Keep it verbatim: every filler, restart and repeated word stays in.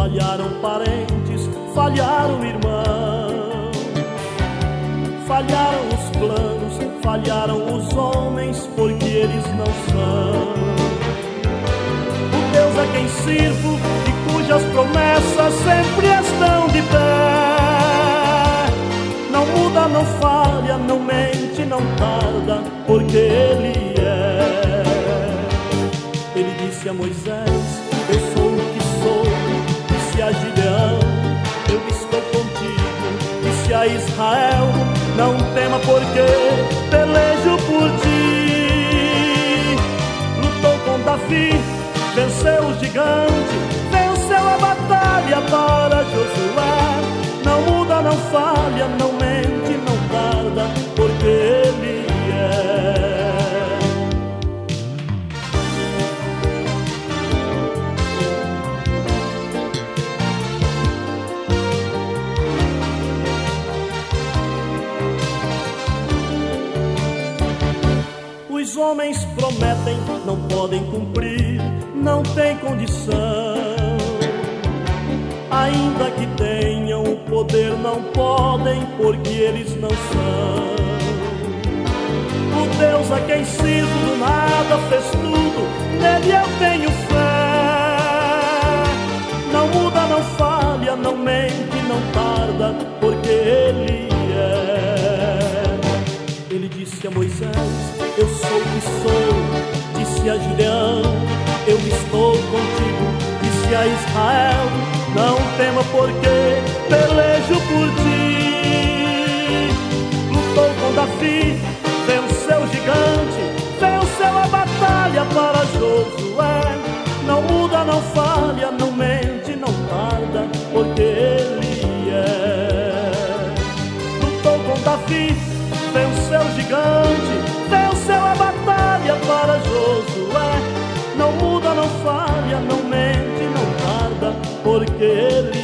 falharam parentes, falharam irmãos, falharam os planos, falharam os homens, porque eles não são o Deus a quem sirvo e cujas promessas sempre estão de pé. Não muda, não falha, não mente, não tarda, porque Ele é. Ele disse a Moisés: eu sou o que sou. Disse a Gideão: eu estou contigo. Disse a Israel: não tema, porque pelejo por ti. Lutou com Davi, venceu o gigante, venceu a batalha para Josué. Não muda, não falha, não mente, não tarda, porque Ele é. Os homens prometem, não podem cumprir, não tem condição. Ainda que tenham o poder, não podem, porque eles não são o Deus a quem sirvo do nada fez tudo, nele eu tenho fé. Não muda, não falha, não mente, não tarda, porque Ele é. Ele disse a Moisés: eu sou o que sou. Disse a Gideão: eu estou contigo. Disse a Israel: não tema, porque pelejo por ti. Lutou com Davi, venceu o gigante, venceu a batalha para Josué. Não muda, não falha, não mente, não tarda, porque Ele é. Lutou com Davi, venceu o gigante, venceu a batalha para Josué. Não muda, não falha, não mente, não tarda, porque Ele